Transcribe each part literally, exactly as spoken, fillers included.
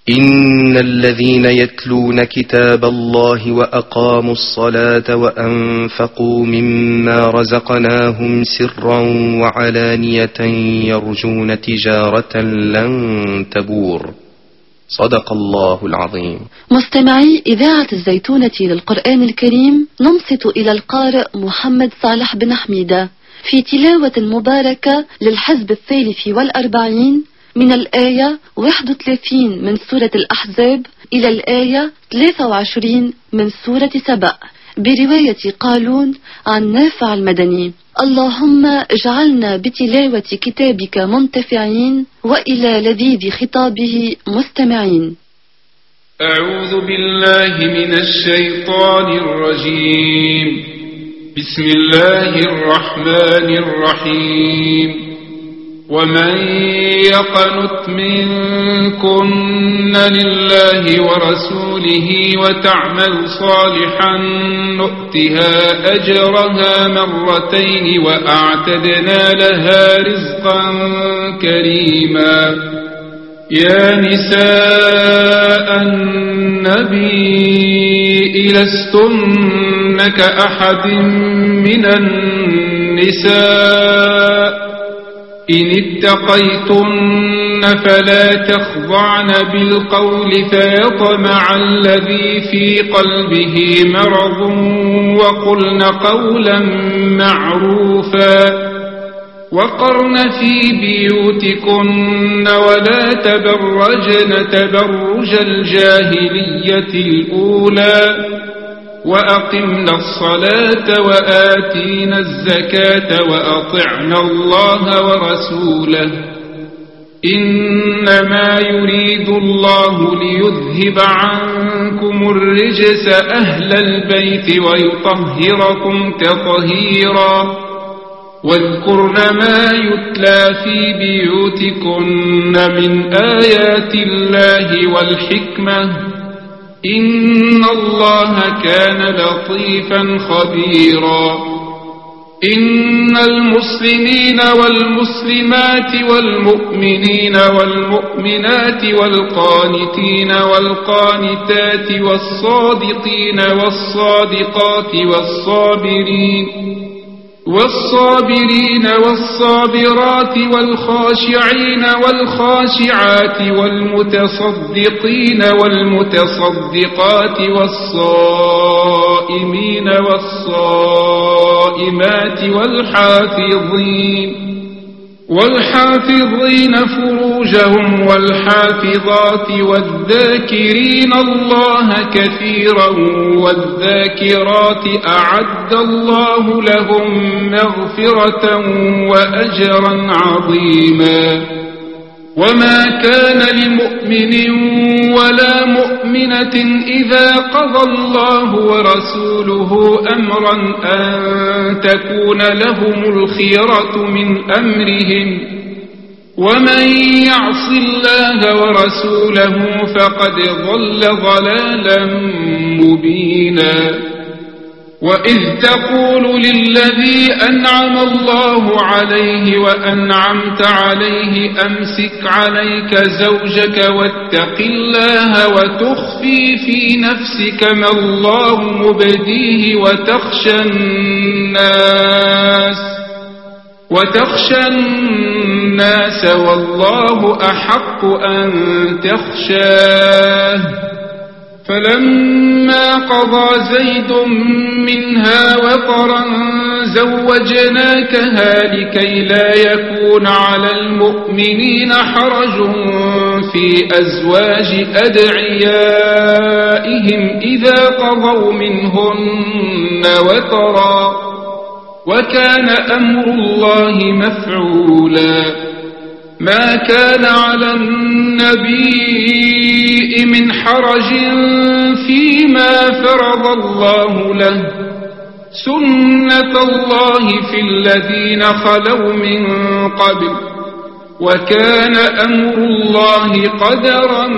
إن الذين يتلون كتاب الله وأقاموا الصلاة وأنفقوا مما رزقناهم سرا وعلانية يرجون تجارة لن تبور. صدق الله العظيم. مستمعي إذاعة الزيتونة للقرآن الكريم، ننصت إلى القارئ محمد صالح بن حميدة في تلاوة مباركة للحزب الثالث والأربعين من الآية واحد وثلاثين من سورة الأحزاب إلى الآية ثلاثة وعشرين من سورة سبأ برواية قالون عن نافع المدني. اللهم اجعلنا بتلاوة كتابك منتفعين وإلى لذيذ خطابه مستمعين. أعوذ بالله من الشيطان الرجيم. بسم الله الرحمن الرحيم. ومن يقنت منكن لله ورسوله وتعمل صالحا نؤتها أجرها مرتين وأعتدنا لها رزقا كريما. يا نساء النبي لستن كأحد من النساء إن اتقيتن فلا تخضعن بالقول فيطمع الذي في قلبه مرض وقلن قولا معروفا. وقرن في بيوتكن ولا تبرجن تبرج الجاهلية الأولى وأقمنا الصلاة وآتينا الزكاة وأطعنا الله ورسوله إنما يريد الله ليذهب عنكم الرجس أهل البيت ويطهركم تطهيرا. واذكرن ما يتلى في بيوتكن من آيات الله والحكمة إن الله كان لطيفا خبيرا. إن المسلمين والمسلمات والمؤمنين والمؤمنات والقانتين والقانتات والصادقين والصادقات والصابرين والصابرين والصابرات والخاشعين والخاشعات والمتصدقين والمتصدقات والصائمين والصائمات والحافظين والحافظين فروجهم والحافظات والذاكرين الله كثيرا والذاكرات أعد الله لهم مغفرة وأجرا عظيما. وما كان لمؤمن ولا مؤمنة إذا قضى الله ورسوله أمرا أن تكون لهم الخيرة من أمرهم ومن يعص الله ورسوله فقد ضل ضلالا مبينا. وإذ تقول للذي أنعم الله عليه وأنعمت عليه أمسك عليك زوجك واتق الله وتخفي في نفسك ما الله مبديه وتخشى الناس وتخشى الناس والله أحق أن تخشاه. فلما قضى زيد منها وطرا زوجناكها لكي لا يكون على المؤمنين حرج في أزواج أدعيائهم إذا قضوا منهن وطرا وكان أمر الله مفعولا. ما كان على النبي من حرج فيما فرض الله له سنة الله في الذين خلوا من قبل وكان أمر الله قدرا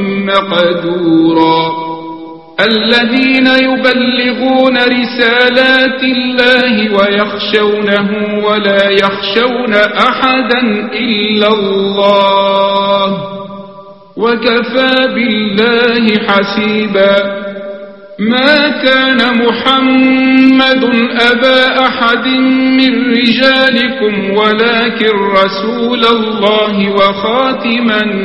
مقدورا. الذين يبلغون رسالات الله ويخشونه ولا يخشون أحدا إلا الله وكفى بالله حسيبا ما كان محمد أبا أحد من رجالكم ولكن رسول الله وخاتم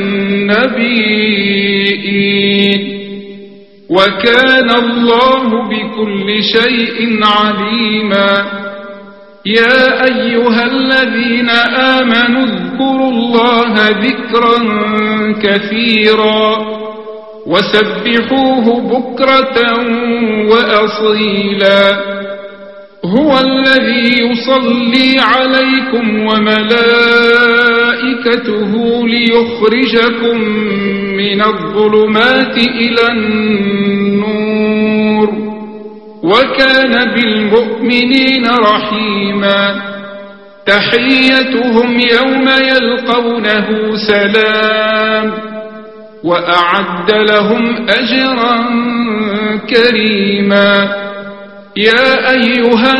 النبيين وكان الله بكل شيء عليما يا أيها الذين آمنوا اذكروا الله ذكرا كثيرا وسبحوه بكرة وأصيلا هو الذي يصلي عليكم وملائكته ليخرجكم من الظلمات إلى النور وكان بالمؤمنين رحيما تحيتهم يوم يلقونه سلام وأعد لهم أجرا كريما يا أيها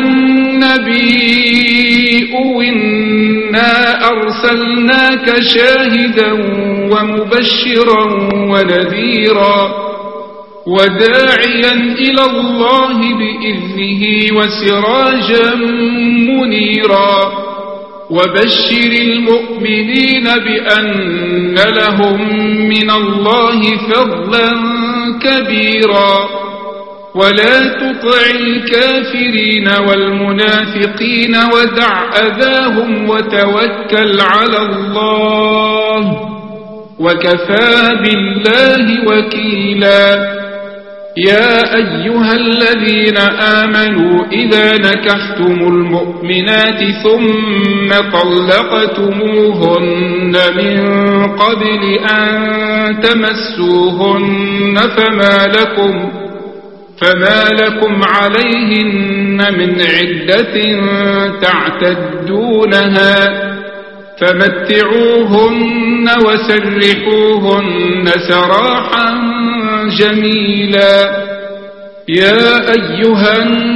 النبي إنا أرسلناك شاهدا ومبشرا ونذيرا وداعيا إلى الله بإذنه وسراجا منيرا وبشر المؤمنين بأن لهم من الله فضلا كبيرا ولا تطع الكافرين والمنافقين ودع أذاهم وتوكل على الله وكفى بالله وكيلا يا أيها الذين آمنوا إذا نكحتم المؤمنات ثم طلقتموهن من قبل أن تمسوهن فما لكم فما لكم عليهن من عدة تعتدونها فمتعوهن وسرحوهن سراحا جميلا يا أيها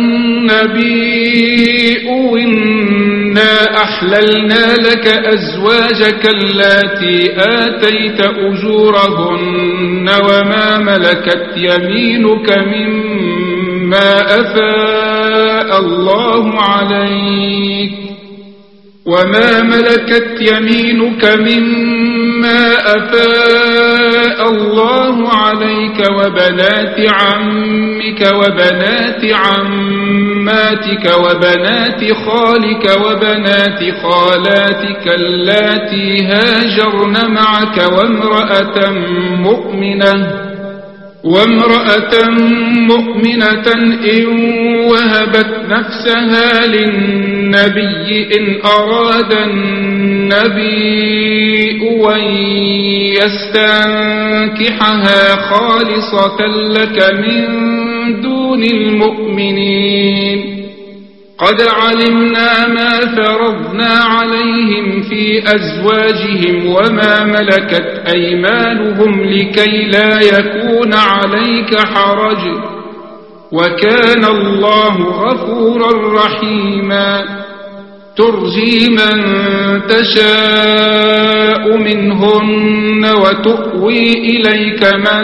النبي إنا أحللنا لك أزواجك اللاتي آتيت أجورهن وما ملكت يمينك مما أفاء الله عليك وما ملكت يمينك مما أفاء الله عليك وبنات عمك وبنات عماتك وبنات خالك وبنات خالاتك اللاتي هاجرن معك وامرأة مؤمنة وامرأة مؤمنة إن وهبت نفسها للنبي إن أراد النبي أن يستنكحها خالصة لك من دون المؤمنين قد علمنا ما فرضنا عليهم في أزواجهم وما ملكت أيمانهم لكي لا يكون عليك حرج وكان الله غفورا رحيما ترجي من تشاء منهن وتؤوي إليك من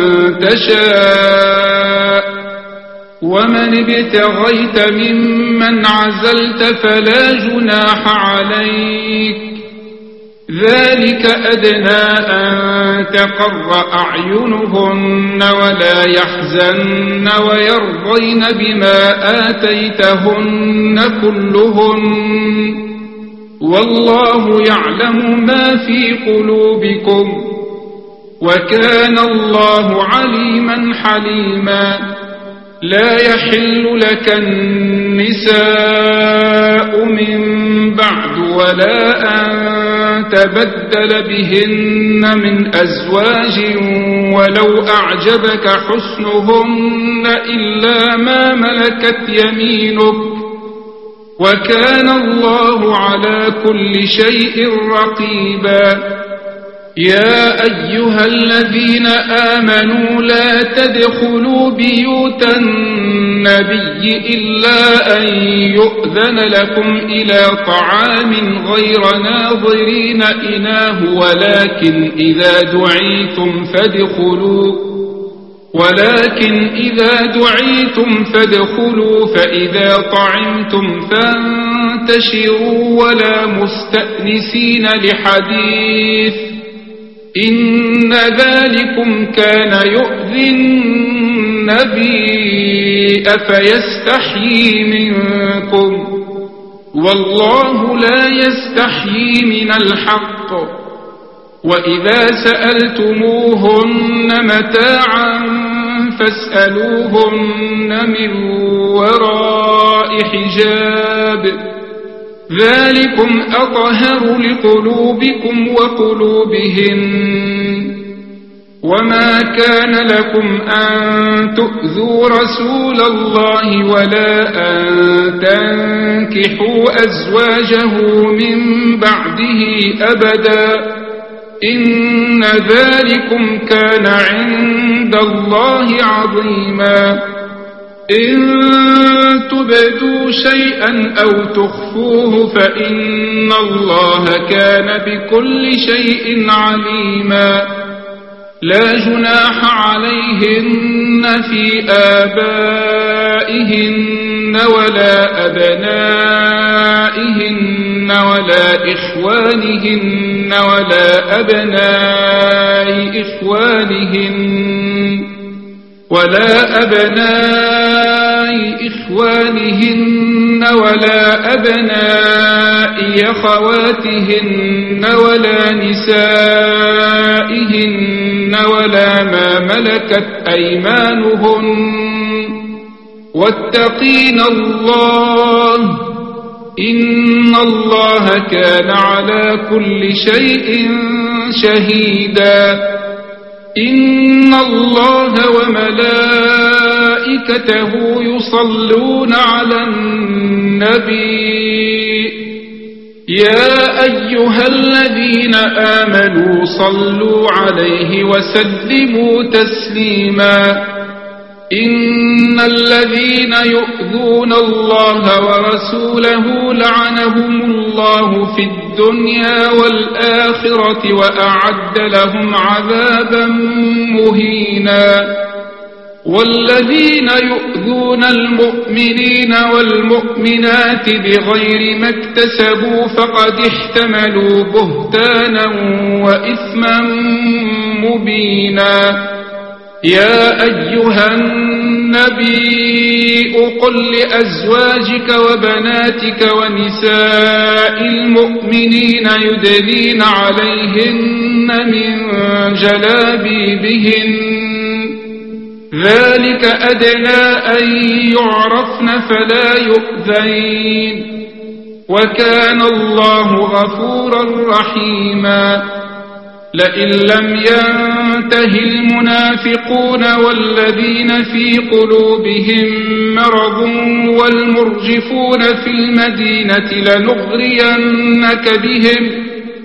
تشاء ومن ابتغيت ممن عزلت فلا جناح عليك ذلك أدنى أن تقر أعينهن ولا يحزن ويرضين بما آتيتهن كلهن والله يعلم ما في قلوبكم وكان الله عليما حليما لا يحل لك النساء من بعد ولا أن تبدل بهن من أزواج ولو أعجبك حسنهن إلا ما ملكت يمينك وكان الله على كل شيء رقيبا يا أيها الذين آمنوا لا تدخلوا بيوت النبي إلا أن يؤذن لكم إلى طعام غير ناظرين إناه ولكن إذا دعيتم فادخلوا ولكن إذا دعيتم فادخلوا فإذا طعمتم فانتشروا ولا مستأنسين لحديث إن ذلكم كان يؤذي النبي أفيستحيي منكم والله لا يستحيي من الحق وإذا سألتموهن متاعا فاسألوهن من وراء حجاب ذلكم أطهر لقلوبكم وقلوبهن وما كان لكم أن تؤذوا رسول الله ولا أن تنكحوا أزواجه من بعده أبدا إن ذلكم كان عند الله عظيما إن تبدوا شيئا أو تخفوه فإن الله كان بكل شيء عليما لا جناح عليهن في آبائهن ولا أبنائهن ولا إخوانهن ولا أبناء إخوانهن ولا أبناء إخوانهن ولا أبناء أخواتهن ولا نسائهن ولا ما ملكت أيمانهن واتقين الله إن الله كان على كل شيء شهيدا إن الله وملائكته يصلون على النبي يا أيها الذين آمنوا صلوا عليه وسلموا تسليما إن الذين يؤذون الله ورسوله لعنهم الله في الدنيا والآخرة وأعد لهم عذابا مهينا والذين يؤذون المؤمنين والمؤمنات بغير ما اكتسبوا فقد احتملوا بهتانا وإثما مبينا يا أيها النبي قل لأزواجك وبناتك ونساء المؤمنين يدنين عليهن من جلابيبهن ذلك أدنى أن يعرفن فلا يؤذين وكان الله غفورا رحيما لئن لم ينته المنافقون والذين في قلوبهم مرض والمرجفون في المدينة لنغرينك بهم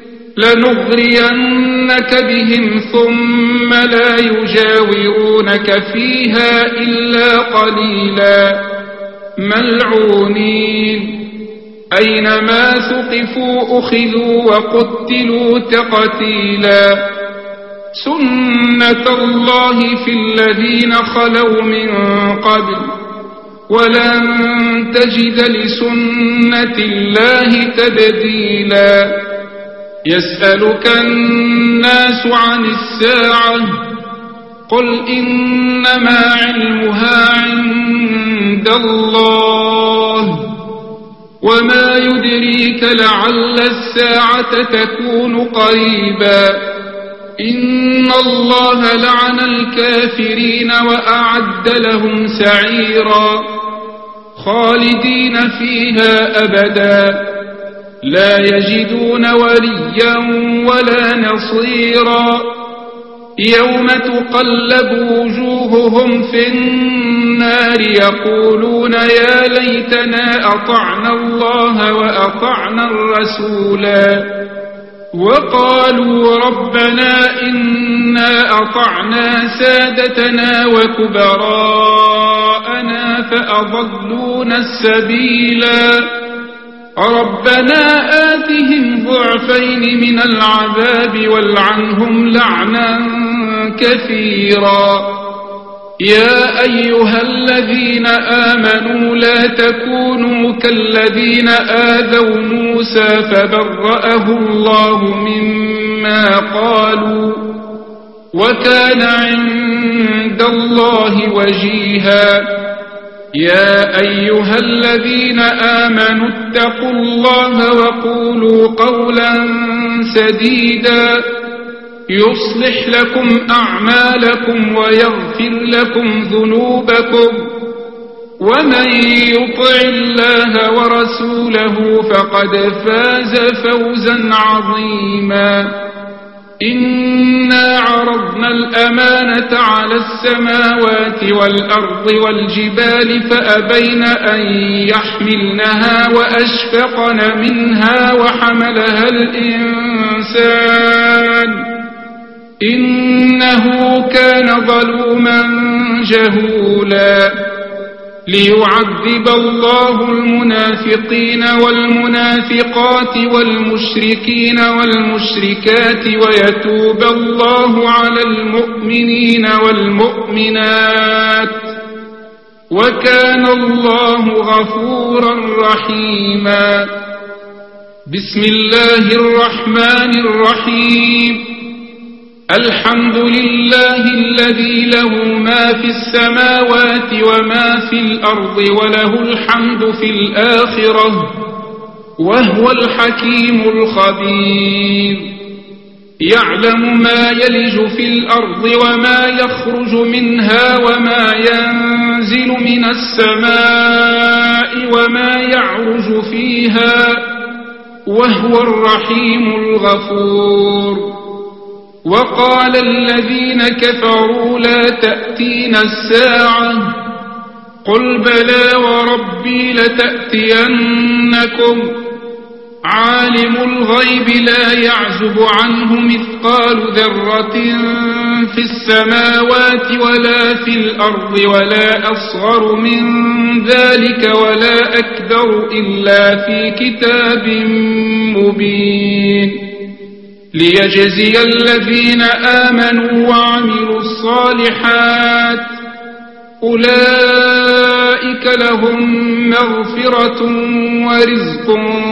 لنغرينك بهم ثم لا يجاورونك فيها إلا قليلا ملعونين أينما ثقفوا أخذوا وقتلوا تقتيلا سنة الله في الذين خلوا من قبل ولن تجد لسنة الله تبديلا يسألك الناس عن الساعة قل إنما علمها عند الله وما يدريك لعل الساعة تكون قريبا إن الله لعن الكافرين وأعد لهم سعيرا خالدين فيها أبدا لا يجدون وليا ولا نصيرا يوم تقلب وجوههم في النار يقولون يا ليتنا أطعنا الله وأطعنا الرسولا وقالوا ربنا إنا أطعنا سادتنا وكبراءنا فأضلونا السبيلا ربنا آتهم ضعفين من العذاب والعنهم لعنا كثيرا يا أيها الذين آمنوا لا تكونوا كالذين آذوا موسى فبرأه الله مما قالوا وكان عند الله وجيها يا أيها الذين آمنوا اتقوا الله وقولوا قولا سديدا يصلح لكم أعمالكم ويغفر لكم ذنوبكم ومن يطع الله ورسوله فقد فاز فوزا عظيما إنا عرضنا الأمانة على السماوات والأرض والجبال فأبين أن يحملنها وأشفقن منها وحملها الإنسان إنه كان ظلوما جهولا ليعذب الله المنافقين والمنافقات والمشركين والمشركات ويتوب الله على المؤمنين والمؤمنات وكان الله غفورا رحيما بسم الله الرحمن الرحيم الحمد لله الذي له ما في السماوات وما في الأرض وله الحمد في الآخرة وهو الحكيم الخبير يعلم ما يلج في الأرض وما يخرج منها وما ينزل من السماء وما يعرج فيها وهو الرحيم الغفور وقال الذين كفروا لا تأتينا الساعة قل بلى وربي لتأتينكم عالم الغيب لا يعزب عنه مثقال ذرة في السماوات ولا في الأرض ولا أصغر من ذلك ولا أكبر إلا في كتاب مبين ليجزي الذين آمنوا وعملوا الصالحات أولئك لهم مغفرة ورزق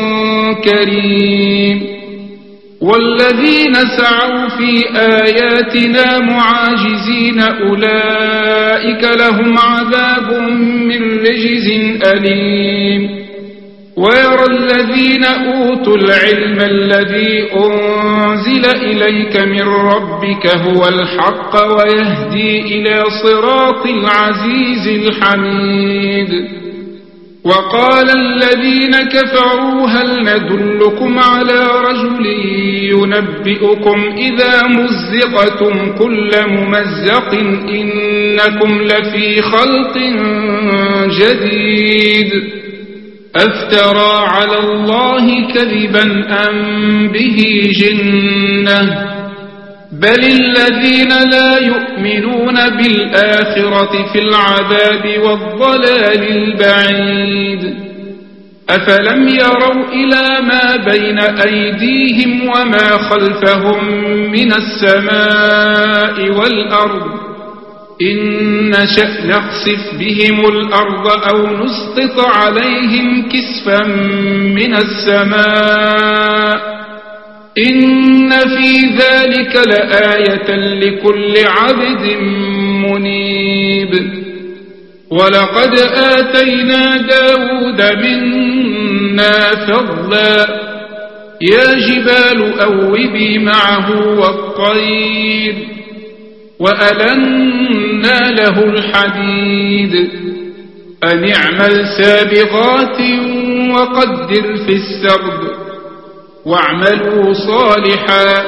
كريم والذين سعوا في آياتنا معاجزين أولئك لهم عذاب من رجز أليم ويرى الذين أوتوا العلم الذي أنزل إليك من ربك هو الحق ويهدي إلى صراط العزيز الحميد وقال الذين كفروا هل ندلكم على رجل ينبئكم إذا مزقتم كل ممزق إنكم لفي خلق جديد أفترى على الله كذبا أم به جنة بل الذين لا يؤمنون بالآخرة في العذاب والضلال البعيد أفلم يروا إلى ما بين أيديهم وما خلفهم من السماء والأرض إن نشأ نخسف بهم الأرض أو نسقط عليهم كسفا من السماء إن في ذلك لآية لكل عبد منيب ولقد آتينا داود منا فضلا يا جبال أوبي معه والطير وألنا له الحديد أن اعمل سابغات وقدر في السرد واعملوا صالحا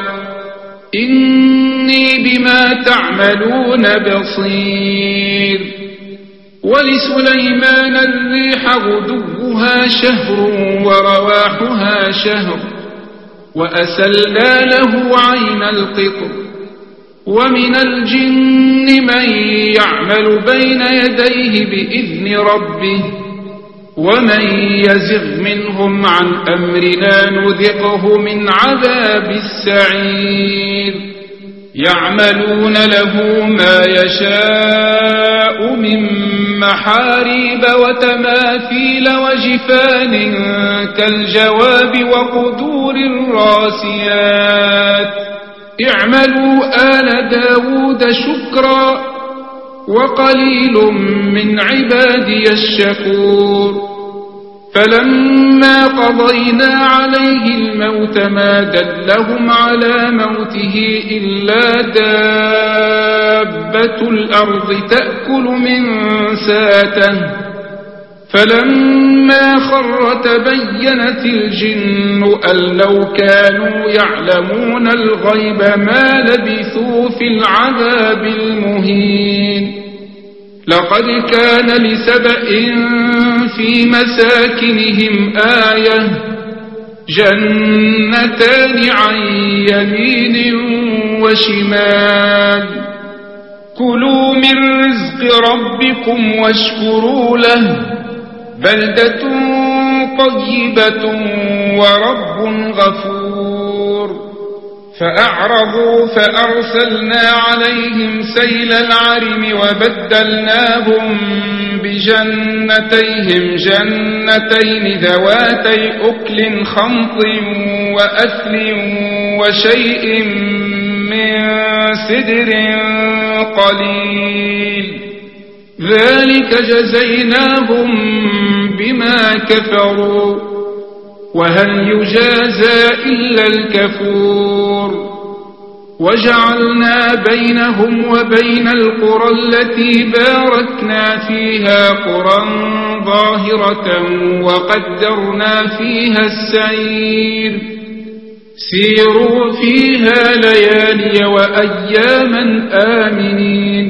إني بما تعملون بصير ولسليمان الريح غدوها شهر ورواحها شهر وأسلنا له عين القطر ومن الجن من يعمل بين يديه بإذن ربه ومن يزغ منهم عن أمرنا نذقه من عذاب السعير يعملون له ما يشاء من محاريب وتماثيل وجفان كالجواب وقدور الراسيات اعملوا آل داود شكرا وقليل من عبادي الشكور فلما قضينا عليه الموت ما دلهم على موته إلا دابة الأرض تأكل من ساته فلما خر تبينت الجن أن لو كانوا يعلمون الغيب ما لبثوا في العذاب المهين لقد كان لسبأ في مساكنهم آية جنتان عن يمين وشمال كلوا من رزق ربكم واشكروا له بلدة طيبة ورب غفور فأعرضوا فأرسلنا عليهم سيل العرم وبدلناهم بجنتيهم جنتين ذواتي أكل خمط وأثل وشيء من سدر قليل ذلك جزيناهم بما كفروا وهل يجازى إلا الكفور وجعلنا بينهم وبين القرى التي باركنا فيها قرى ظاهرة وقدرنا فيها السير سيروا فيها ليالي وأياما آمنين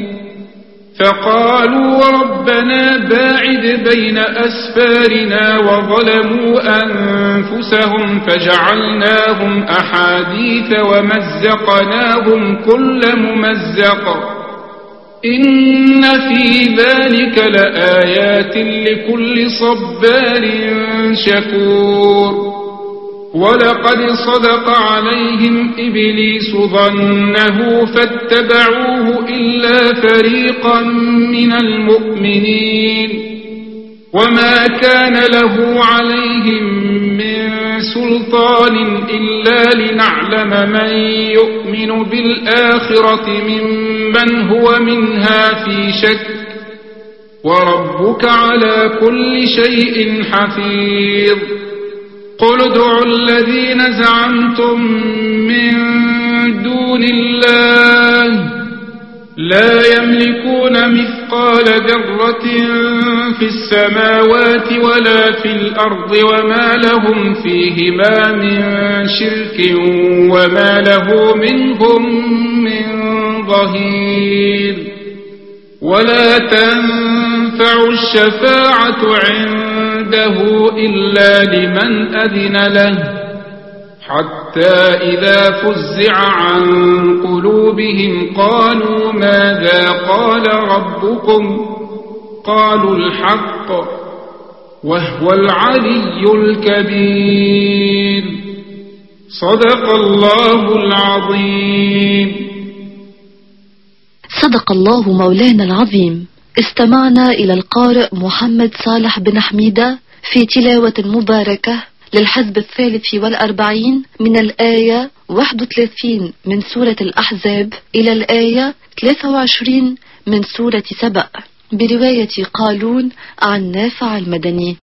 فقالوا ربنا باعد بين أسفارنا وظلموا أنفسهم فجعلناهم أحاديث ومزقناهم كل ممزق إن في ذلك لآيات لكل صبار شكور ولقد صدق عليهم إبليس ظنه فاتبعوه إلا فريقا من المؤمنين وما كان له عليهم من سلطان إلا لنعلم من يؤمن بالآخرة ممن هو منها في شك وربك على كل شيء حفيظ قل ادعوا الذين زعمتم من دون الله لا يملكون مثقال ذرة في السماوات ولا في الأرض وما لهم فيهما من شرك وما له منهم من ظهير ولا تنفع الشفاعة عنده إلا لمن أذن له حتى إذا فزع عن قلوبهم قالوا ماذا قال ربكم قالوا الحق وهو العلي الكبير صدق الله العظيم. صدق الله مولانا العظيم. استمعنا إلى القارئ محمد صالح بن حميدة في تلاوة مباركة للحزب الثالث والأربعين من الآية واحد وثلاثين من سورة الأحزاب إلى الآية ثلاثة وعشرين من سورة سبأ برواية قالون عن نافع المدني.